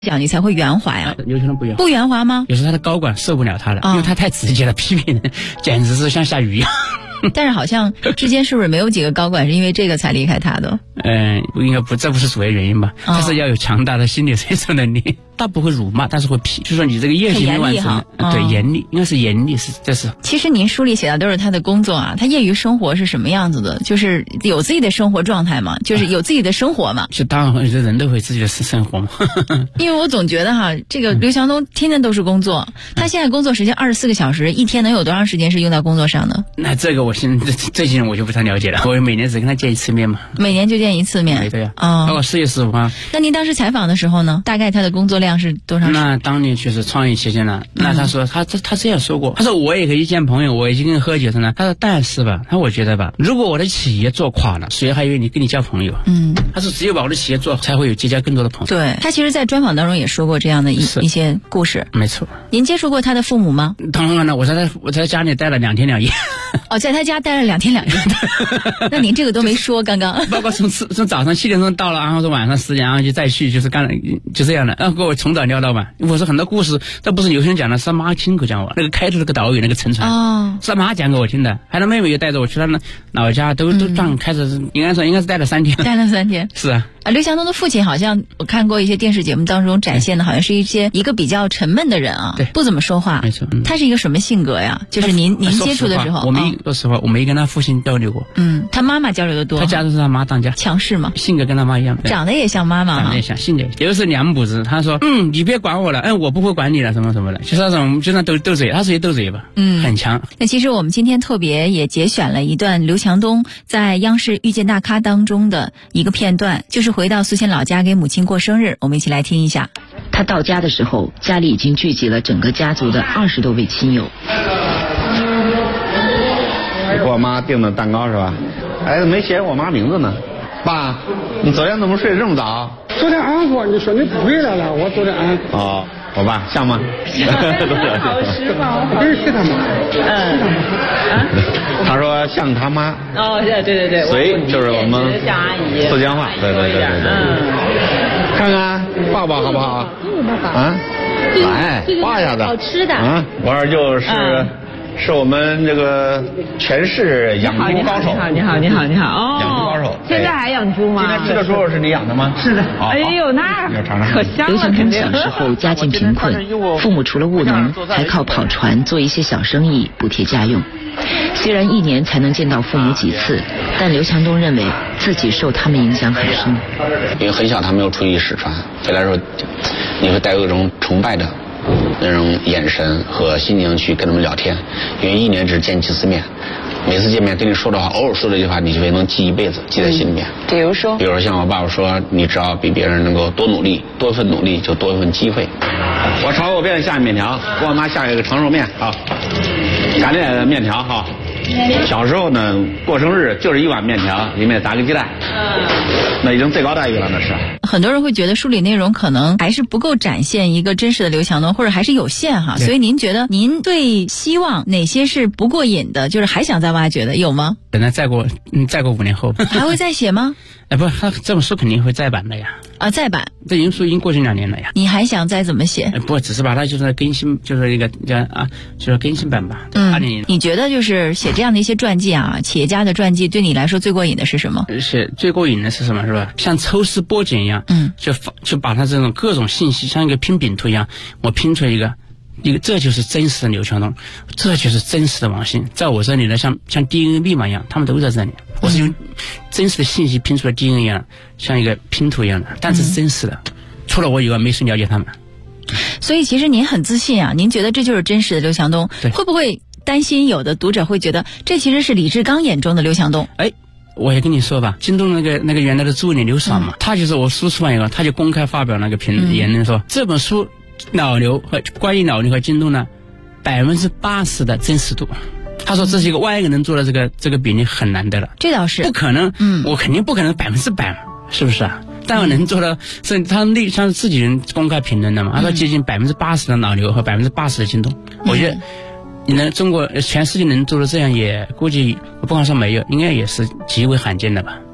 讲你才会圆滑呀？ 刘强东不圆滑， 不圆滑吗？ 有时候他的高管受不了他了，因为他太直接了，批评人简直是像下雨一样。 但是好像之间是不是没有几个高管是因为这个才离开他的？ 应该不，这不是主要原因吧？但是要有强大的心理承受能力。他不会辱骂，但是会批，就说你这个业绩没完成。对，严厉，应该是严厉，这是。 其实您书里写的都是他的工作啊，他业余生活是什么样子的？就是有自己的生活状态嘛，就是有自己的生活嘛。 就当然，人都会自己的生活嘛。 因为我总觉得哈，这个刘强东天天都是工作，他现在工作时间24个小时，一天能有多长时间是用到工作上的？ 那这个我现在这些人我就不太了解了。我每年只跟他见一次面嘛。 每年就见一次面。 对呀。包括4月15号。 那您当时采访的时候呢？大概他的工作量是多长时间？ 那当年确实创业期间呢，那他说他这样说过，他说我也可以见朋友，我已经跟人喝酒呢。他说但是吧，他说我觉得吧，如果我的企业做垮了，谁还愿意跟你交朋友？他说只有把我的企业做好，才会有结交更多的朋友。 对，他其实在专访当中也说过这样的一些故事。 没错。 您接触过他的父母吗？ 当然了，我在家里待了2天2夜。 哦，在他家待了2天2夜。那您这个都没说，刚刚。 包括从早上7点钟到了，然后是晚上10点，然后就再去，就这样的，然后给我从早聊到晚。我说很多故事，这不是刘星讲的，是他妈亲口讲我。那个开头那个导演那个沉船，是他妈讲给我听的。还有妹妹也带着我去他老家，都转开始，应该是待了3天。 待了3天。 是啊。 刘强东的父亲好像我看过一些电视节目当中展现的，好像是一个比较沉闷的人啊， 对， 不怎么说话。 没错。 他是一个什么性格呀？就是您接触的时候， 说实话，我没跟他父亲交流过。 他妈妈交流的多。 他家都是他妈当家。 强势吗？ 性格跟他妈一样。 长得也像妈妈。 长得也像，性格有的是两母子。他说，你别管我了，我不会管你了，什么什么的，就是那种就那斗嘴，他属于斗嘴吧，很强。 那其实我们今天特别也节选了一段刘强东在央视遇见大咖当中的一个片段，就是回到宿迁老家给母亲过生日，我们一起来听一下。 他到家的时候，家里已经聚集了整个家族的20多位亲友。 你给我妈订的蛋糕是吧？没写我妈名字呢。爸，你昨天怎么睡这么早？ 昨天俺说你说你不回来了，我昨天俺。 哦，我爸像吗？ 好时髦，真是他妈。 他说像他妈。 哦，对。 随就是我们像阿姨。 四川话，对。看看抱抱好不好？来抱一下子。 好吃的。 我儿就是我们这个全市养猪高手。 你好。哦， 养猪高手。 现在还养猪吗？ 今天吃的时候是你养的吗？ 是的。 哎呦，那可香了。 刘强东小时候家境贫困，父母除了务农，还靠跑船做一些小生意补贴家用。虽然1年才能见到父母几次，但刘强东认为自己受他们影响很深。 因为很小他没有出去使船，所以来说你会带有一种崇拜的那种眼神和心情去跟他们聊天，因为1年只见几次面，每次见面跟你说的话，偶尔说的一句话，你就会能记一辈子，记在心里面。 比如说像我爸爸说，你只要比别人能够多努力，多一份努力就多一份机会。 我炒个面下面条，给我妈下一个长寿面啊，擀面的面条哈。小时候呢，过生日就是1碗面条，里面打个鸡蛋，那已经最高待遇了，那是。 很多人会觉得书里内容可能还是不够展现一个真实的刘强东，或者还是有限哈。所以您觉得您最希望哪些是不过瘾的，就是还想再挖掘的，有吗？ 本来再过5年后还会再写吗？ 不，他这本书肯定会再版的呀。 再版。 这书已经过去2年了呀。 你还想再怎么写？ 不，只是把它就是更新，就是一个就是更新版吧。 你觉得就是写这样的一些传记啊，企业家的传记，对你来说最过瘾的是什么？ 是最过瘾的是什么？是吧？像抽丝剥茧一样，就把它这种各种信息像一个拼饼图一样，我拼出一个，这就是真实的刘强东，这就是真实的王鑫，在我这里呢，像 DNA 密码一样，他们都在这里。我是用真实的信息拼出了 DNA 一样，像一个拼图一样的，但是真实的，除了我以外，没谁了解他们。 所以其实您很自信啊，您觉得这就是真实的刘强东，会不会担心有的读者会觉得这其实是李志刚眼中的刘强东？ 我也跟你说吧，京东那个原来的助理刘爽嘛，他就是我书出完以后，他就公开发表那个言论说，这本书关于老刘和京东呢，80%的真实度。他说这是一个外人能做的这个比例很难得了。这倒是不可能，我肯定不可能100%，是不是啊？但我能做到，是他像自己人公开评论的嘛？他说接近80%的老刘和80%的京东，我觉得你能全世界能做到这样，也估计我不敢说没有，应该也是极为罕见的吧。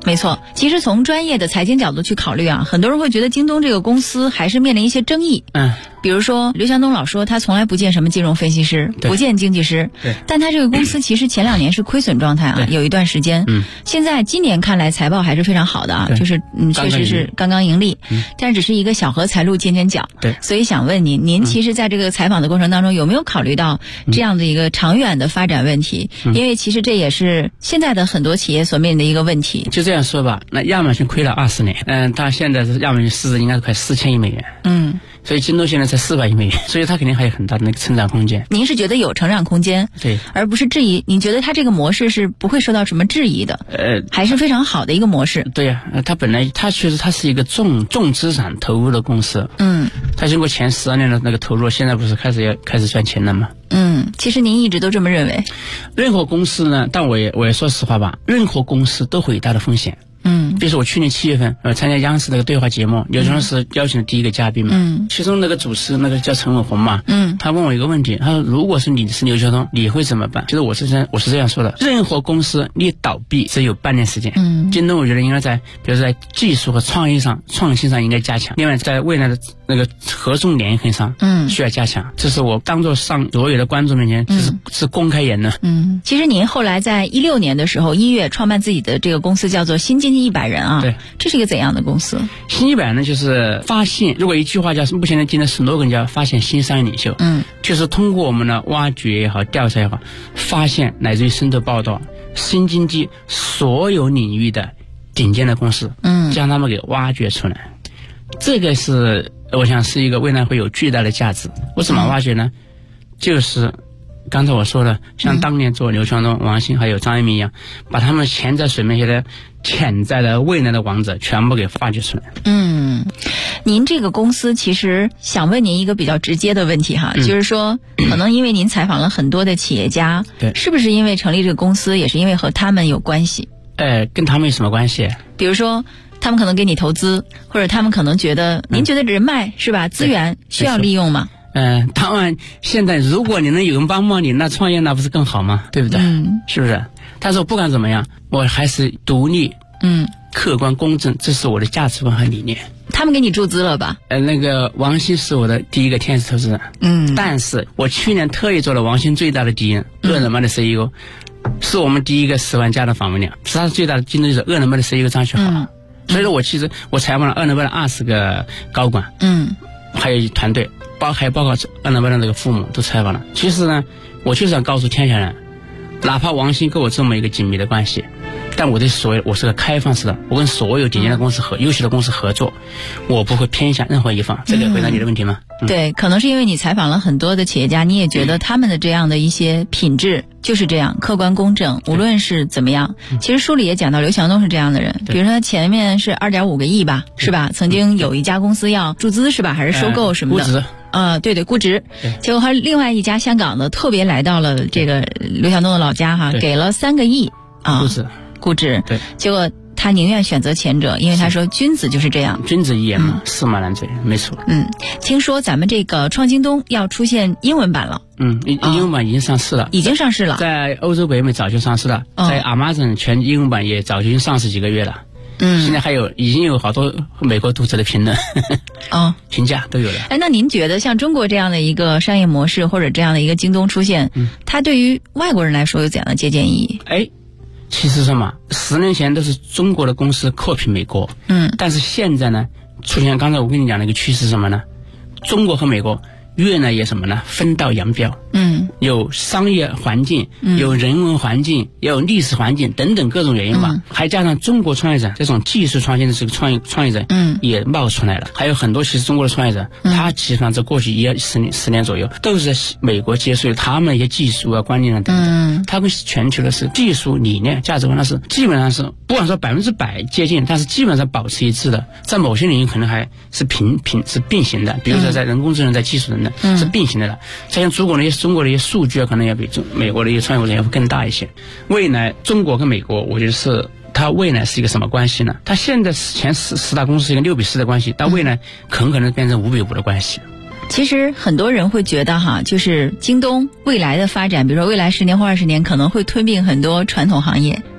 没错，其实从专业的财经角度去考虑啊，很多人会觉得京东这个公司还是面临一些争议。比如说刘强东老说他从来不见什么金融分析师，不见经济师，但他这个公司其实前2年是亏损状态啊，有一段时间。现在今年看来财报还是非常好的啊，就是确实是刚刚盈利，但是只是一个小荷才露尖尖角。所以想问您其实在这个采访的过程当中有没有考虑到这样的一个长远的发展问题？因为其实这也是现在的很多企业所面临的一个问题。 就这样说吧，那亚马逊亏了20年，它现在是亚马逊市值应该是快4000亿美元。所以京东现在才400亿美元，所以它肯定还有很大的那个成长空间。 您是觉得有成长空间， 对， 而不是质疑？您觉得它这个模式是不会受到什么质疑的？还是非常好的一个模式。 对呀，它确实它是一个重资产投入的公司。它经过前12年的那个投入，现在不是开始赚钱了吗？ 其实您一直都这么认为。 任何公司呢，但我也说实话吧，任何公司都会有大的风险。比如说我去年7月份参加央视那个对话节目，刘强东是邀请的第一个嘉宾嘛，其中那个主持那个叫陈伟鸿嘛，他问我一个问题，他说如果是你是刘强东，你会怎么办？就是我是这样说的，任何公司你倒闭只有半年时间。京东我觉得应该在比如说在技术和创新上应该加强，另外在未来的那个合纵连横上需要加强，这是我当作上所有的观众面前是公开言论。 其实您后来在16年的时候1月创办自己的这个公司叫做新经济100人啊， 对， 这是一个怎样的公司？ 新100人呢，就是发现，如果一句话叫目前的今天slogan叫发现新商业领袖，就是通过我们的挖掘也好，调查也好，发现乃至于深度报道新经济所有领域的顶尖的公司，将他们给挖掘出来。这个是我想是一个未来会有巨大的价值。我怎么挖掘呢？就是刚才我说的，像当年做刘强东、王兴还有张一鸣一样，把他们潜在水面下的潜在的未来的王者全部给发掘出来。 您这个公司其实想问您一个比较直接的问题哈，就是说可能因为您采访了很多的企业家， 对， 是不是因为成立这个公司也是因为和他们有关系？ 跟他们有什么关系？ 比如说他们可能给你投资，或者他们可能觉得您觉得人脉是吧，资源需要利用吗？ 当然现在如果你能有人帮忙你，那创业那不是更好吗？对不对？是不是？但是我不管怎么样，我还是独立客观公正，这是我的价值观和理念。 他们给你注资了吧？ 那个王兴是我的第一个天使投资人。但是我去年特意做了王兴最大的敌人饿了么的 CEO，是我们第一个10万加的访问量，是他最大的竞争对手饿了么的 CEO 张学豪。所以说我采访了饿了么的20个高管，还有团队，还包括饿了么的那个父母都采访了。其实呢，我就是想告诉天下人，哪怕王兴跟我这么一个紧密的关系，但我是个开放式的，我跟所有顶尖的公司优秀的公司合作，我不会偏向任何一方。这个回答你的问题吗？ 对，可能是因为你采访了很多的企业家，你也觉得他们的这样的一些品质就是这样客观公正，无论是怎么样。其实书里也讲到刘强东是这样的人，比如说他前面是2.5个亿吧，是吧？曾经有一家公司要注资是吧，还是收购什么的？ 估值。 对，估值。结果他另外一家香港的特别来到了这个刘强东的老家哈，给了3个亿估值。对，结果他宁愿选择前者，因为他说君子就是这样， 君子一言嘛，驷马难追，没错。 听说咱们这个创京东要出现英文版了。 英文版已经上市了，在欧洲北美早就上市了，在 Amazon 全英文版也早就已经上市几个月了。现在已经有好多美国读者的评论评价都有了。 那您觉得像中国这样的一个商业模式或者这样的一个京东出现，它对于外国人来说有怎样的借鉴意义？ 其实什么10年前都是中国的公司copy美国，但是现在呢出现刚才我跟你讲的一个趋势是什么呢？中国和美国越来越什么呢？分道扬镳。有商业环境，有人文环境，也有历史环境等等各种原因吧。还加上中国创业者这种技术创新的这个创业者，也冒出来了。还有很多其实中国的创业者，他基本上在过去10年左右，都是在美国接受他们的一些技术观念等等。他跟全球的是技术理念、价值观，那是基本上是不管说100%接近，但是基本上保持一致的。在某些领域可能还是是并行的，比如说在人工智能、在技术等等是并行的了。像中国的一些数据可能要比美国的一些创业者要更大一些。未来中国跟美国，我觉得是它未来是一个什么关系呢？它现在前10大公司是一个6:4的关系，但未来很可能变成5:5的关系。 其实很多人会觉得就是京东未来的发展，比如说未来10年或20年可能会吞并很多传统行业，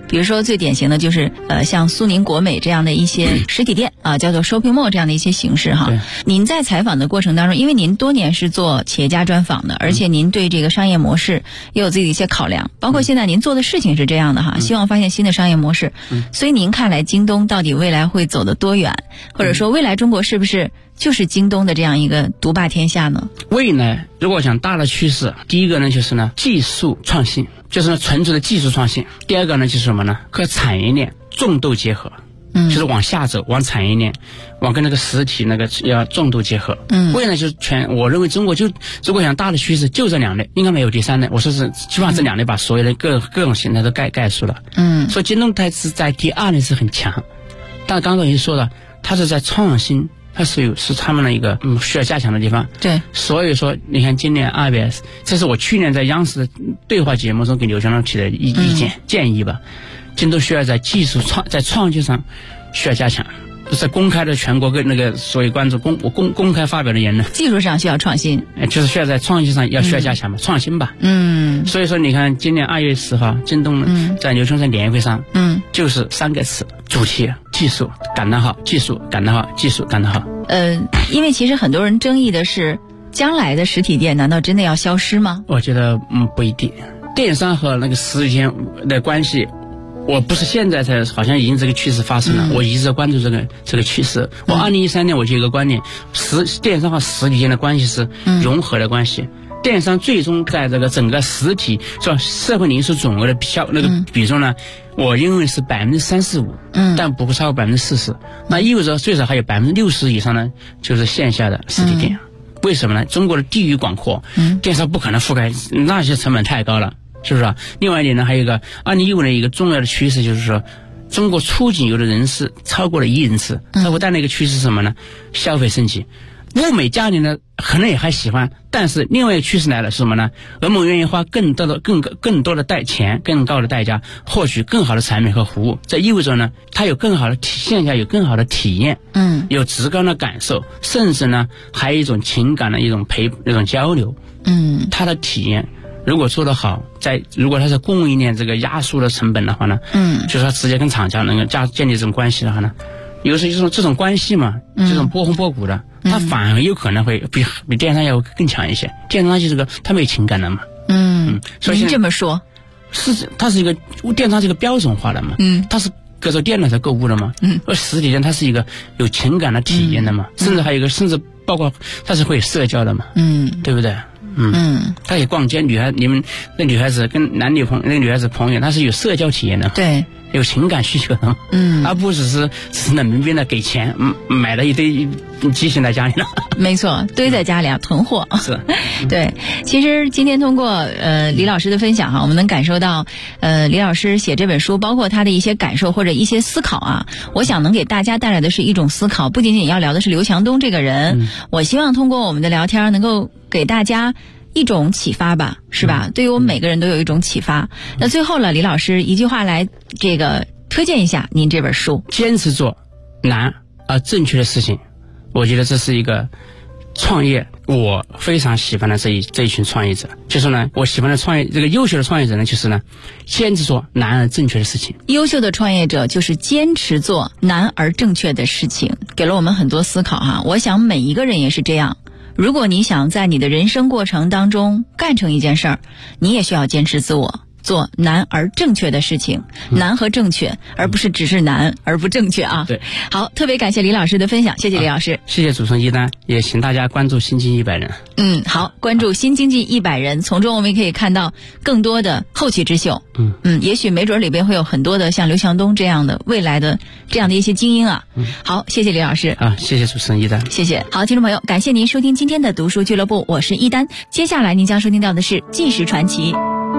比如说最典型的就是像苏宁国美这样的一些实体店啊，叫做 shopping mall 这样的一些形式哈。您在采访的过程当中，因为您多年是做企业家专访的，而且您对这个商业模式也有自己的一些考量，包括现在您做的事情是这样的哈，希望发现新的商业模式。所以您看来京东到底未来会走得多远，或者说未来中国是不是就是京东的这样一个独霸天下呢？ 未来如果讲大的趋势，第一个呢就是呢技术创新，就是呢纯粹的技术创新。第二个呢就是什么呢？和产业链重度结合，就是往下走，往产业链，往跟那个实体那个要重度结合。未来就是我认为中国就如果想大的趋势就这两类，应该没有第三类。我说是基本上这两类把所有的各种形态都概述了。所以京东它是在第二类是很强，但刚才已经说了，它是在创新。它是他们的一个需要加强的地方。 对， 所以说你看今年2月，这是我去年在央视的对话节目中给刘强东提的意见建议吧。京东需要在技术在创新上需要加强，在公开的全国跟那个所有观众公开发表的言论， 技术上需要创新， 就是需要在创新上需要加强嘛，创新吧。所以说你看今年2月10号，京东在刘春生年会上，就是3个词主题：技术感叹号，技术感叹号，技术感叹号。 因为其实很多人争议的是，将来的实体店难道真的要消失吗？ 我觉得不一定。电商和那个实体店的关系，我不是现在才，好像已经这个趋势发生了。我一直在关注这个趋势。我2013年我就有一个观念，电商和实体店的关系是融合的关系。电商最终在这个整个实体社会零售总额的比重呢，我认为是35%，但不会超过40%。那意味着最少还有60%以上呢，就是线下的实体店。为什么呢？中国的地域广阔，电商不可能覆盖，那些成本太高了，是不是啊？另外一点呢，还有一个2015年一个重要的趋势就是说，中国出境游的人次超过了1亿人次，它会带来一个趋势是什么呢？消费升级。物美价廉呢，可能也还喜欢，但是另外一个趋势来了是什么呢？人们愿意花更多的钱、更高的代价，获取更好的产品和服务。这意味着呢，它有更好的线下有更好的体验，有质感的感受，甚至呢，还有一种情感的一种交流。它的体验如果做得好，如果它是供应链这个压缩的成本的话呢，就是它直接跟厂家能够建立这种关系的话呢，有时候这种关系嘛，这种波峰波谷的，它反而有可能会比电商要更强一些。电商就是它没有情感的嘛。 所以您这么说， 它是一个电商是一个标准化的嘛。它是隔着电脑才购物的嘛。而实体店它是一个有情感的体验的嘛，甚至还有一个包括它是会有社交的嘛。对不对？他也逛街，你们那女孩子跟那女孩子朋友，她是有社交体验的， 对， 有情感需求的，而不只是冷冰冰的给钱买了一堆机器在家里了， 没错，堆在家里啊，囤货是， 对。其实今天通过李老师的分享哈，我们能感受到李老师写这本书，包括他的一些感受或者一些思考啊，我想能给大家带来的是一种思考，不仅仅要聊的是刘强东这个人，我希望通过我们的聊天能够给大家一种启发吧，是吧？对于我们每个人都有一种启发。那最后了，李老师一句话来推荐一下您这本书。 坚持做难而正确的事情，我觉得这是一个创业我非常喜欢的这一群创业者。就是呢，我喜欢的这个优秀的创业者呢，就是呢，坚持做难而正确的事情。 优秀的创业者就是坚持做难而正确的事情，给了我们很多思考哈。我想每一个人也是这样。如果你想在你的人生过程当中干成一件事儿，你也需要坚持自我，做难而正确的事情，难和正确，而不是只是难而不正确啊。 对， 好，特别感谢李老师的分享，谢谢李老师。 谢谢主持人一丹，也请大家关注新经济100人。 好，关注新经济100人，从中我们也可以看到更多的后起之秀。也许没准里边会有很多的像刘强东这样的未来的这样的一些精英啊。好，谢谢李老师。 谢谢主持人一丹， 谢谢。好，听众朋友，感谢您收听今天的读书俱乐部，我是一丹。接下来您将收听到的是纪实传奇。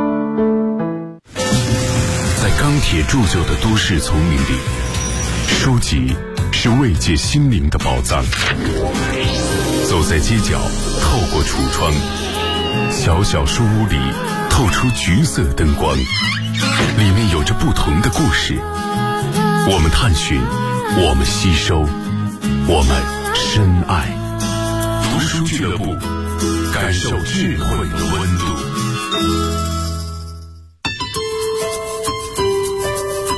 在钢铁铸就的都市丛林里，书籍是慰藉心灵的宝藏。走在街角，透过橱窗，小小书屋里透出橘色灯光，里面有着不同的故事。我们探寻，我们吸收，我们深爱。读书俱乐部，感受智慧的温度。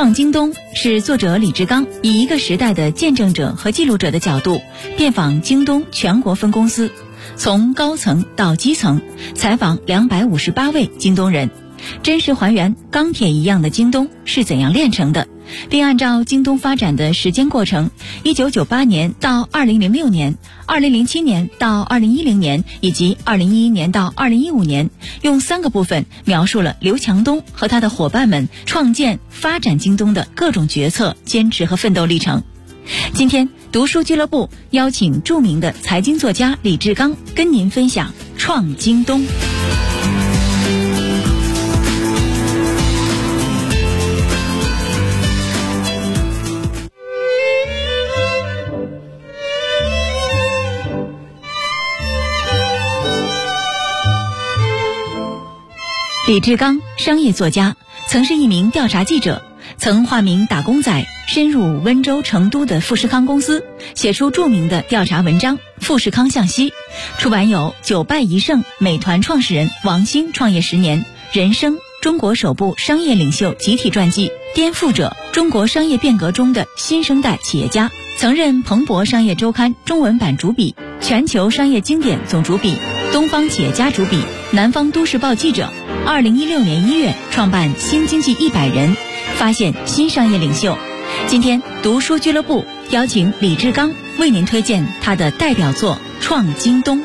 创京东是作者李志刚以一个时代的见证者和记录者的角度，遍访京东全国分公司，从高层到基层，采访258位京东人，真实还原钢铁一样的京东是怎样炼成的，并按照京东发展的时间过程，1998年到2006年、2007年到2010年以及2011年到2015年，用3个部分描述了刘强东和他的伙伴们创建、发展京东的各种决策、坚持和奋斗历程。今天读书俱乐部邀请著名的财经作家李志刚跟您分享创京东。李志刚，商业作家，曾是一名调查记者，曾化名打工仔，深入温州、成都的富士康公司，写出著名的调查文章《富士康向西》，出版有9败1胜、美团创始人王兴创业10年、人生、中国首部商业领袖集体传记、颠覆者、中国商业变革中的新生代企业家，曾任彭博商业周刊中文版主笔、全球商业经典总主笔、东方企业家主笔、南方都市报记者。2016年1月创办新经济100人，发现新商业领袖。今天读书俱乐部邀请李志刚为您推荐他的代表作《创京东》。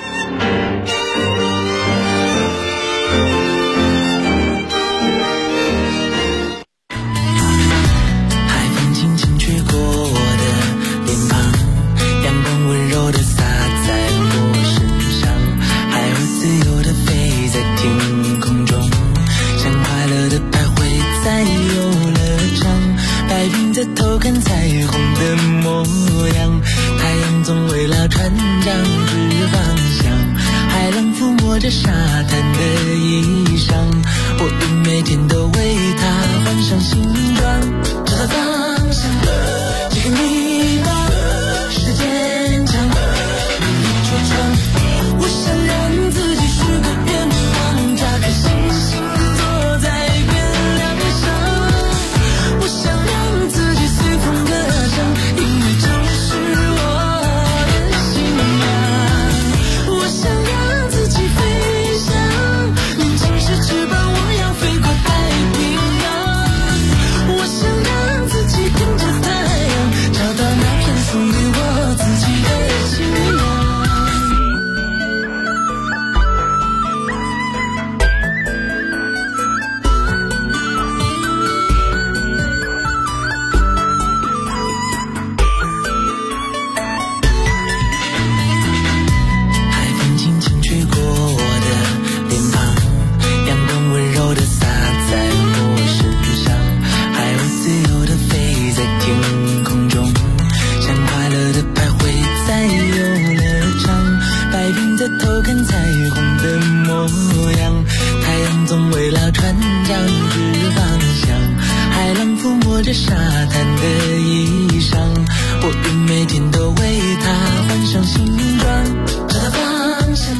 海风轻轻吹过我的脸庞，阳光温柔地洒在我身上，海鸥自由地飞在天空中，像快乐的徘徊在游乐场，白云在偷看彩虹的模样，太阳总围绕船长指方向，海浪抚摸着沙滩的衣裳，我愿每天都为它换上新装，找到方向，这个迷茫是坚强，一戳窗，我想让自己许个愿望，扎颗星星坐在月亮上，我想让自己随风歌唱，因为这是我的信仰，我想让自己飞翔，年轻时翅膀我要飞过太平洋，我想让自己跟着太阳，找到那片属于我自己的信仰。海风轻轻吹过我的脸庞，阳光温柔地洒在我身上，海鸥自由地飞在天空中，像快乐的徘徊在游乐场，白云在偷看彩虹的模样，太阳总围绕船长指方向，海浪抚摸着沙滩的衣裳，我愿每天都为它换上新装，找到方向。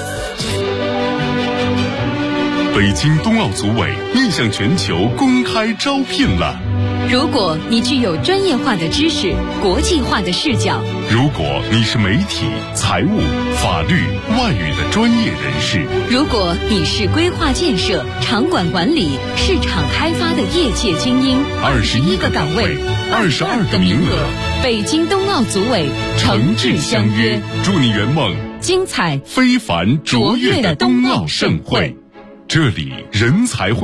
北京冬奥组委面向全球公开招聘了。 如果你具有专业化的知识、国际化的视角， 如果你是媒体、财务、法律、外语的专业人士， 如果你是规划建设、场馆管理、市场开发的业界精英，21个岗位，22个名额，北京冬奥组委诚挚相约， 祝你圆梦精彩、 非凡、卓越的冬奥盛会。这里人才汇